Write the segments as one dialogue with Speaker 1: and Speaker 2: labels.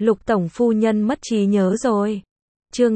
Speaker 1: Lục tổng phu nhân mất trí nhớ rồi. Chương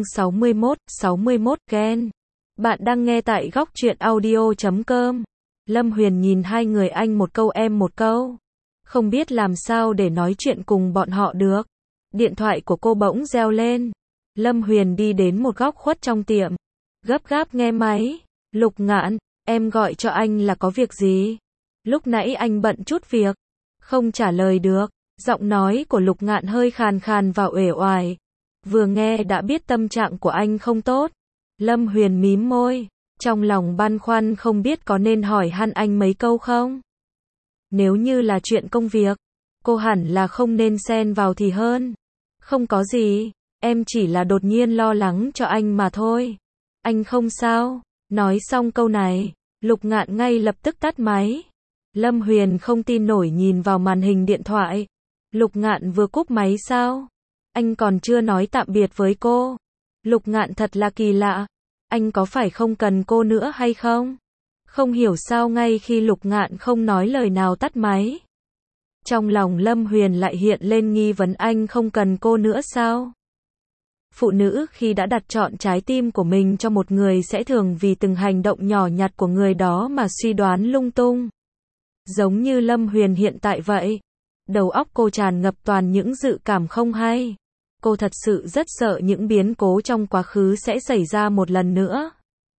Speaker 1: 61 ghen. Bạn đang nghe tại góc truyện audio.com. Lâm Huyền nhìn hai người anh một câu em một câu. Không biết làm sao để nói chuyện cùng bọn họ được. Điện thoại của cô bỗng reo lên. Lâm Huyền đi đến một góc khuất trong tiệm. Gấp gáp nghe máy. Lục Ngạn, em gọi cho anh là có việc gì? Lúc nãy anh bận chút việc. Không trả lời được. Giọng nói của Lục Ngạn hơi khàn khàn và uể oải. Vừa nghe đã biết tâm trạng của anh không tốt. Lâm Huyền mím môi. Trong lòng băn khoăn không biết có nên hỏi han anh mấy câu không? Nếu như là chuyện công việc, cô hẳn là không nên xen vào thì hơn. Không có gì, em chỉ là đột nhiên lo lắng cho anh mà thôi. Anh không sao. Nói xong câu này, Lục Ngạn ngay lập tức tắt máy. Lâm Huyền không tin nổi nhìn vào màn hình điện thoại. Lục Ngạn vừa cúp máy sao? Anh còn chưa nói tạm biệt với cô. Lục Ngạn thật là kỳ lạ. Anh có phải không cần cô nữa hay không? Không hiểu sao ngay khi Lục Ngạn không nói lời nào tắt máy. Trong lòng Lâm Huyền lại hiện lên nghi vấn anh không cần cô nữa sao? Phụ nữ khi đã đặt chọn trái tim của mình cho một người sẽ thường vì từng hành động nhỏ nhặt của người đó mà suy đoán lung tung. Giống như Lâm Huyền hiện tại vậy. Đầu óc cô tràn ngập toàn những dự cảm không hay. Cô thật sự rất sợ những biến cố trong quá khứ sẽ xảy ra một lần nữa.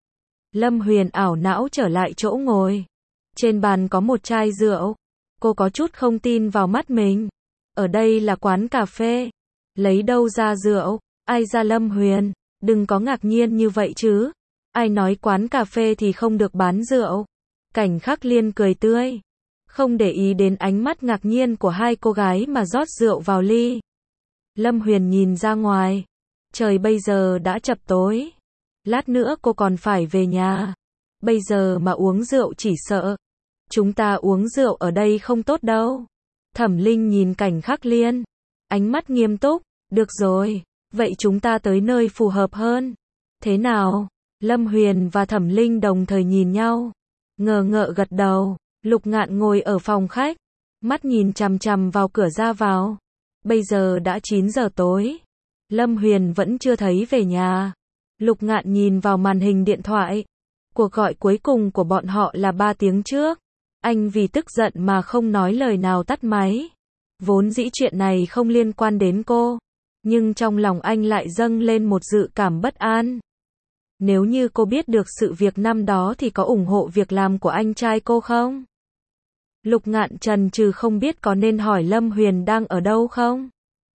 Speaker 1: Lâm Huyền ảo não trở lại chỗ ngồi. Trên bàn có một chai rượu. Cô có chút không tin vào mắt mình. Ở đây là quán cà phê. Lấy đâu ra rượu? Ai ra Lâm Huyền? Đừng có ngạc nhiên như vậy chứ. Ai nói quán cà phê thì không được bán rượu? Cảnh Khắc Liên cười tươi. Không để ý đến ánh mắt ngạc nhiên của hai cô gái mà rót rượu vào ly. Lâm Huyền nhìn ra ngoài. Trời bây giờ đã chập tối. Lát nữa cô còn phải về nhà. Bây giờ mà uống rượu chỉ sợ. Chúng ta uống rượu ở đây không tốt đâu. Thẩm Linh nhìn Cảnh Khắc Liên. Ánh mắt nghiêm túc. Được rồi. Vậy chúng ta tới nơi phù hợp hơn. Thế nào? Lâm Huyền và Thẩm Linh đồng thời nhìn nhau. Ngờ ngợ gật đầu. Lục Ngạn ngồi ở phòng khách. Mắt nhìn chằm chằm vào cửa ra vào. Bây giờ đã 9 giờ tối. Lâm Huyền vẫn chưa thấy về nhà. Lục Ngạn nhìn vào màn hình điện thoại. Cuộc gọi cuối cùng của bọn họ là 3 tiếng trước. Anh vì tức giận mà không nói lời nào tắt máy. Vốn dĩ chuyện này không liên quan đến cô. Nhưng trong lòng anh lại dâng lên một dự cảm bất an. Nếu như cô biết được sự việc năm đó thì có ủng hộ việc làm của anh trai cô không? Lục Ngạn chần chừ không biết có nên hỏi Lâm Huyền đang ở đâu không?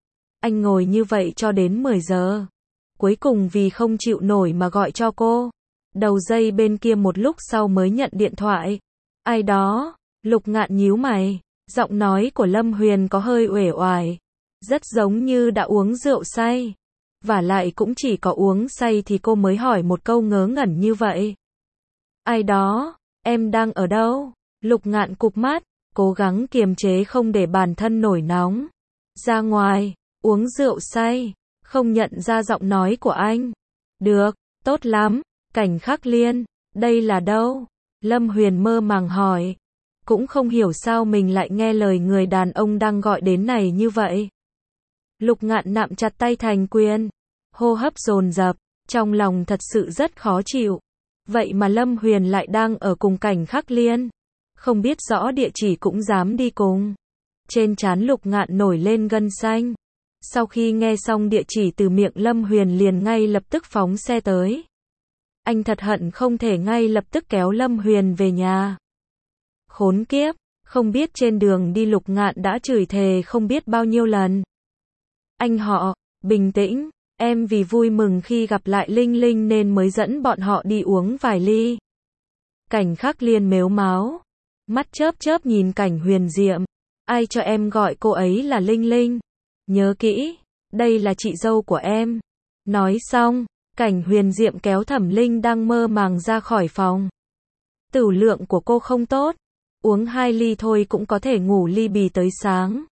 Speaker 1: Anh ngồi như vậy cho đến 10 giờ. Cuối cùng vì không chịu nổi mà gọi cho cô. Đầu dây bên kia một lúc sau mới nhận điện thoại. Ai đó? Lục Ngạn nhíu mày. Giọng nói của Lâm Huyền có hơi uể oải. Rất giống như đã uống rượu say. Vả lại cũng chỉ có uống say thì cô mới hỏi một câu ngớ ngẩn như vậy. Ai đó? Em đang ở đâu? Lục Ngạn cụp mắt, cố gắng kiềm chế không để bản thân nổi nóng. Ra ngoài, uống rượu say, không nhận ra giọng nói của anh. Được, tốt lắm. Cảnh Khắc Liên, đây là đâu? Lâm Huyền mơ màng hỏi. Cũng không hiểu sao mình lại nghe lời người đàn ông đang gọi đến này như vậy. Lục Ngạn nắm chặt tay thành quyền, hô hấp dồn dập, trong lòng thật sự rất khó chịu. Vậy mà Lâm Huyền lại đang ở cùng Cảnh Khắc Liên. Không biết rõ địa chỉ cũng dám đi cùng. Trên trán Lục Ngạn nổi lên gân xanh. Sau khi nghe xong địa chỉ từ miệng Lâm Huyền liền ngay lập tức phóng xe tới. Anh thật hận không thể ngay lập tức kéo Lâm Huyền về nhà. Khốn kiếp, không biết trên đường đi Lục Ngạn đã chửi thề không biết bao nhiêu lần. Anh họ, bình tĩnh, em vì vui mừng khi gặp lại Linh Linh nên mới dẫn bọn họ đi uống vài ly. Cảnh Khắc Liên mếu máo. Mắt chớp chớp nhìn Cảnh Huyền Diệm. Ai cho em gọi cô ấy là Linh Linh? Nhớ kỹ, đây là chị dâu của em. Nói xong, Cảnh Huyền Diệm kéo Thẩm Linh đang mơ màng ra khỏi phòng. Tửu lượng của cô không tốt. Uống 2 ly thôi cũng có thể ngủ ly bì tới sáng.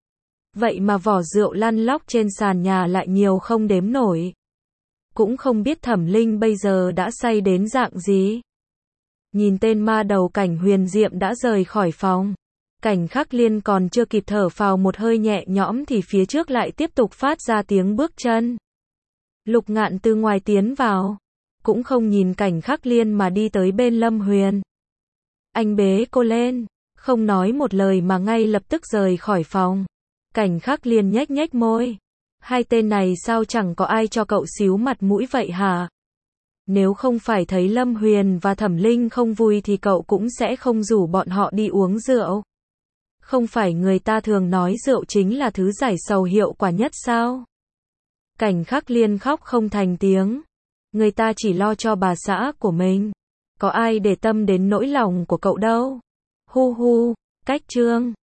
Speaker 1: Vậy mà vỏ rượu lăn lóc trên sàn nhà lại nhiều không đếm nổi. Cũng không biết Thẩm Linh bây giờ đã say đến dạng gì. Nhìn tên ma đầu Cảnh Huyền Diệm đã rời khỏi phòng. Cảnh Khắc Liên còn chưa kịp thở phào một hơi nhẹ nhõm thì phía trước lại tiếp tục phát ra tiếng bước chân. Lục Ngạn từ ngoài tiến vào, cũng không nhìn Cảnh Khắc Liên mà đi tới bên Lâm Huyền. Anh bế cô lên, không nói một lời mà ngay lập tức rời khỏi phòng. Cảnh Khắc Liên nhếch nhếch môi. Hai tên này sao chẳng có ai cho cậu xíu mặt mũi vậy hả? Nếu không phải thấy Lâm Huyền và Thẩm Linh không vui thì cậu cũng sẽ không rủ bọn họ đi uống rượu. Không phải người ta thường nói rượu chính là thứ giải sầu hiệu quả nhất sao? Cảnh Khắc Liên khóc không thành tiếng. Người ta chỉ lo cho bà xã của mình. Có ai để tâm đến nỗi lòng của cậu đâu. Hu hu, cách chương.